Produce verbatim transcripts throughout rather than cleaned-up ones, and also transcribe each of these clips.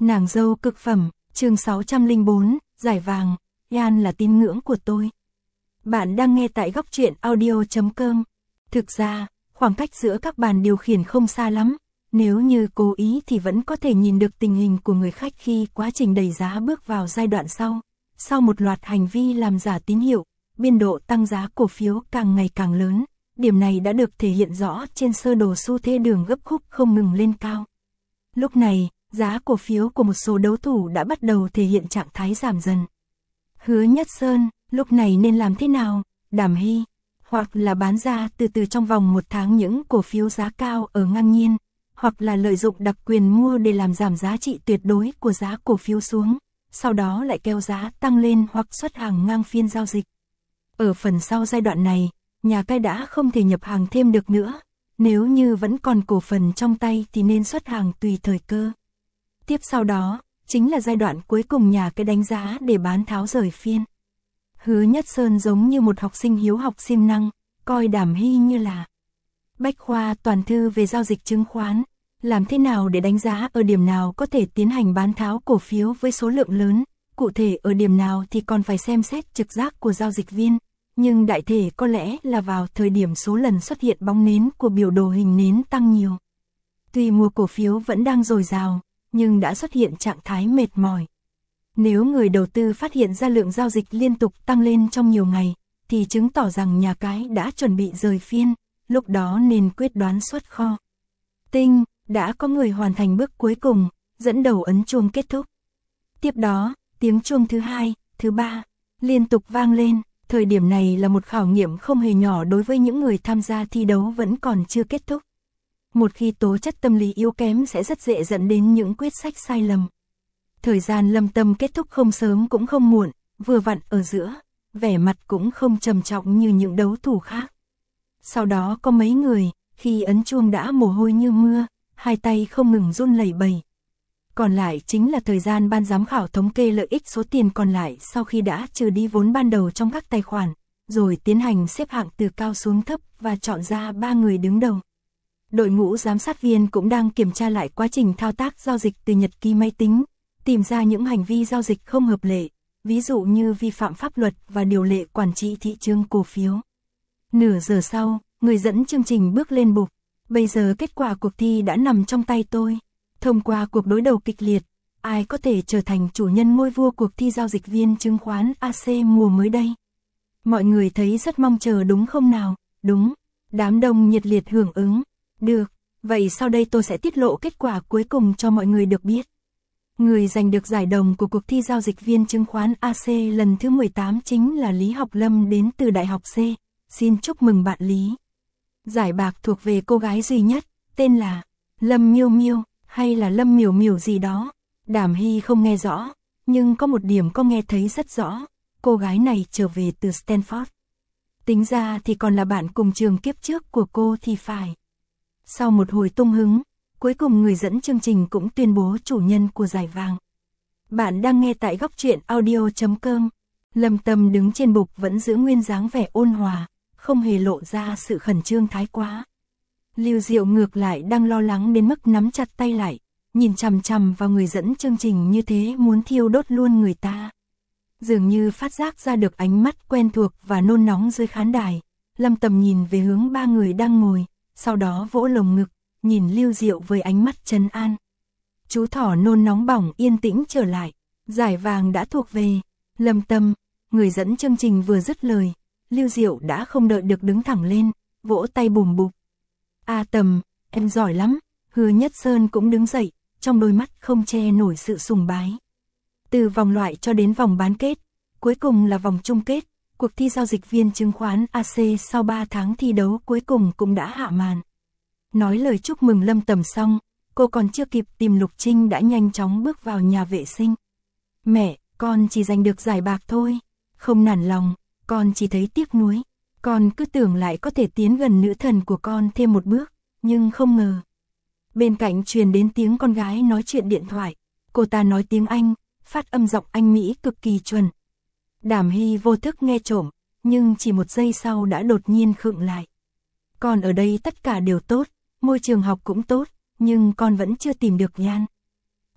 Nàng dâu cực phẩm, chương sáu trăm lẻ bốn, giải vàng, Yan là tín ngưỡng của tôi. Bạn đang nghe tại góc truyện audio chấm com. Thực ra, khoảng cách giữa các bàn điều khiển không xa lắm, nếu như cố ý thì vẫn có thể nhìn được tình hình của người khách khi quá trình đẩy giá bước vào giai đoạn sau. Sau một loạt hành vi làm giả tín hiệu, biên độ tăng giá cổ phiếu càng ngày càng lớn, điểm này đã được thể hiện rõ trên sơ đồ xu thế đường gấp khúc không ngừng lên cao. Lúc này, giá cổ phiếu của một số đấu thủ đã bắt đầu thể hiện trạng thái giảm dần. Hứa Nhất Sơn, lúc này nên làm thế nào? Đàm Hy, hoặc là bán ra từ từ trong vòng một tháng những cổ phiếu giá cao ở ngang nhiên, hoặc là lợi dụng đặc quyền mua để làm giảm giá trị tuyệt đối của giá cổ phiếu xuống, sau đó lại kéo giá tăng lên hoặc xuất hàng ngang phiên giao dịch. Ở phần sau giai đoạn này, nhà cái đã không thể nhập hàng thêm được nữa, nếu như vẫn còn cổ phần trong tay thì nên xuất hàng tùy thời cơ. Tiếp sau đó, chính là giai đoạn cuối cùng nhà cái đánh giá để bán tháo rời phiên. Hứa Nhất Sơn giống như một học sinh hiếu học siêng năng, coi Đàm Hy như là bách khoa toàn thư về giao dịch chứng khoán, làm thế nào để đánh giá ở điểm nào có thể tiến hành bán tháo cổ phiếu với số lượng lớn, cụ thể ở điểm nào thì còn phải xem xét trực giác của giao dịch viên, nhưng đại thể có lẽ là vào thời điểm số lần xuất hiện bóng nến của biểu đồ hình nến tăng nhiều. Tuy mua cổ phiếu vẫn đang dồi dào, nhưng đã xuất hiện trạng thái mệt mỏi. Nếu người đầu tư phát hiện ra lượng giao dịch liên tục tăng lên trong nhiều ngày, thì chứng tỏ rằng nhà cái đã chuẩn bị rời phiên, lúc đó nên quyết đoán xuất kho. Tinh, đã có người hoàn thành bước cuối cùng, dẫn đầu ấn chuông kết thúc. Tiếp đó, tiếng chuông thứ hai, thứ ba, liên tục vang lên, thời điểm này là một khảo nghiệm không hề nhỏ đối với những người tham gia thi đấu vẫn còn chưa kết thúc. Một khi tố chất tâm lý yếu kém sẽ rất dễ dẫn đến những quyết sách sai lầm. Thời gian lâm tâm kết thúc không sớm cũng không muộn, vừa vặn ở giữa, vẻ mặt cũng không trầm trọng như những đấu thủ khác. Sau đó có mấy người, khi ấn chuông đã mồ hôi như mưa, hai tay không ngừng run lẩy bẩy. Còn lại chính là thời gian ban giám khảo thống kê lợi ích số tiền còn lại sau khi đã trừ đi vốn ban đầu trong các tài khoản, rồi tiến hành xếp hạng từ cao xuống thấp và chọn ra ba người đứng đầu. Đội ngũ giám sát viên cũng đang kiểm tra lại quá trình thao tác giao dịch từ nhật ký máy tính, tìm ra những hành vi giao dịch không hợp lệ, ví dụ như vi phạm pháp luật và điều lệ quản trị thị trường cổ phiếu. Nửa giờ sau, người dẫn chương trình bước lên bục. Bây giờ kết quả cuộc thi đã nằm trong tay tôi. Thông qua cuộc đối đầu kịch liệt, ai có thể trở thành chủ nhân ngôi vua cuộc thi giao dịch viên chứng khoán a xê mùa mới đây? Mọi người thấy rất mong chờ đúng không nào? Đúng. Đám đông nhiệt liệt hưởng ứng. Được, vậy sau đây tôi sẽ tiết lộ kết quả cuối cùng cho mọi người được biết. Người giành được giải đồng của cuộc thi giao dịch viên chứng khoán a xê lần thứ mười tám chính là Lý Học Lâm đến từ Đại học C. Xin chúc mừng bạn Lý. Giải bạc thuộc về cô gái duy nhất, tên là Lâm Miêu Miêu, hay là Lâm Miểu Miểu gì đó. Đàm Hy không nghe rõ, nhưng có một điểm có nghe thấy rất rõ, cô gái này trở về từ Stanford. Tính ra thì còn là bạn cùng trường kiếp trước của cô thì phải. Sau một hồi tung hứng, cuối cùng người dẫn chương trình cũng tuyên bố chủ nhân của giải vàng. Bạn đang nghe tại góc truyện audio chấm com. Lâm Tâm đứng trên bục vẫn giữ nguyên dáng vẻ ôn hòa, không hề lộ ra sự khẩn trương thái quá. Lưu Diệu ngược lại đang lo lắng đến mức nắm chặt tay lại, nhìn chằm chằm vào người dẫn chương trình như thế muốn thiêu đốt luôn người ta. Dường như phát giác ra được ánh mắt quen thuộc và nôn nóng dưới khán đài, Lâm Tầm nhìn về hướng ba người đang ngồi, sau đó vỗ lồng ngực, nhìn Lưu Diệu với ánh mắt trấn an. Chú thỏ nôn nóng bỏng yên tĩnh trở lại, giải vàng đã thuộc về Lâm Tâm. Người dẫn chương trình vừa dứt lời, Lưu Diệu đã không đợi được đứng thẳng lên, vỗ tay bùm bụp. A Tầm, em giỏi lắm. Hứa Nhất Sơn cũng đứng dậy, trong đôi mắt không che nổi sự sùng bái. Từ vòng loại cho đến vòng bán kết, cuối cùng là vòng chung kết, cuộc thi giao dịch viên chứng khoán a xê sau ba tháng thi đấu cuối cùng cũng đã hạ màn. Nói lời chúc mừng Lâm Tầm xong, cô còn chưa kịp tìm Lục Trinh đã nhanh chóng bước vào nhà vệ sinh. Mẹ, con chỉ giành được giải bạc thôi. Không nản lòng, con chỉ thấy tiếc nuối. Con cứ tưởng lại có thể tiến gần nữ thần của con thêm một bước, nhưng không ngờ. Bên cạnh truyền đến tiếng con gái nói chuyện điện thoại. Cô ta nói tiếng Anh, phát âm giọng Anh Mỹ cực kỳ chuẩn. Đàm Hy vô thức nghe trộm, nhưng chỉ một giây sau đã đột nhiên khựng lại. Con ở đây tất cả đều tốt, môi trường học cũng tốt, nhưng con vẫn chưa tìm được Yan.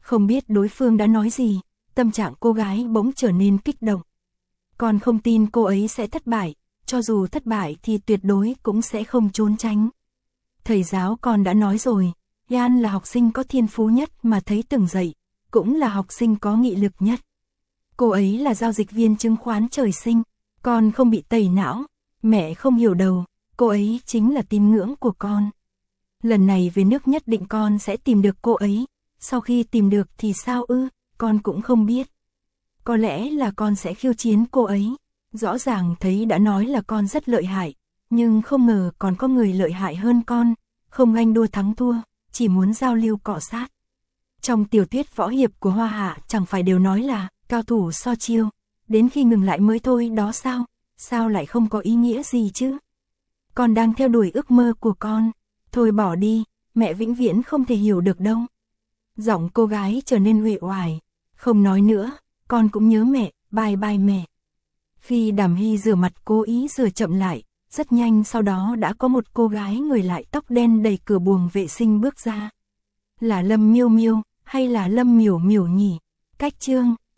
Không biết đối phương đã nói gì, tâm trạng cô gái bỗng trở nên kích động. Con không tin cô ấy sẽ thất bại, cho dù thất bại thì tuyệt đối cũng sẽ không trốn tránh. Thầy giáo con đã nói rồi, Yan là học sinh có thiên phú nhất mà thấy từng dạy, cũng là học sinh có nghị lực nhất. Cô ấy là giao dịch viên chứng khoán trời sinh, con không bị tẩy não, mẹ không hiểu đầu, cô ấy chính là tín ngưỡng của con. Lần này về nước nhất định con sẽ tìm được cô ấy, sau khi tìm được thì sao ư, con cũng không biết. Có lẽ là con sẽ khiêu chiến cô ấy, rõ ràng thấy đã nói là con rất lợi hại, nhưng không ngờ còn có người lợi hại hơn con, không ganh đua thắng thua, chỉ muốn giao lưu cọ sát. Trong tiểu thuyết võ hiệp của Hoa Hạ chẳng phải đều nói là cao thủ so chiêu, đến khi ngừng lại mới thôi đó sao, sao lại không có ý nghĩa gì chứ? Con đang theo đuổi ước mơ của con, thôi bỏ đi, mẹ vĩnh viễn không thể hiểu được đâu. Giọng cô gái trở nên uể oải, không nói nữa, con cũng nhớ mẹ, bye bye mẹ. Khi Đàm Hy rửa mặt cố ý rửa chậm lại, rất nhanh sau đó đã có một cô gái người lại tóc đen đẩy cửa buồng vệ sinh bước ra. Là Lâm Miêu Miêu, hay là Lâm Miểu Miểu nhỉ? Cách chương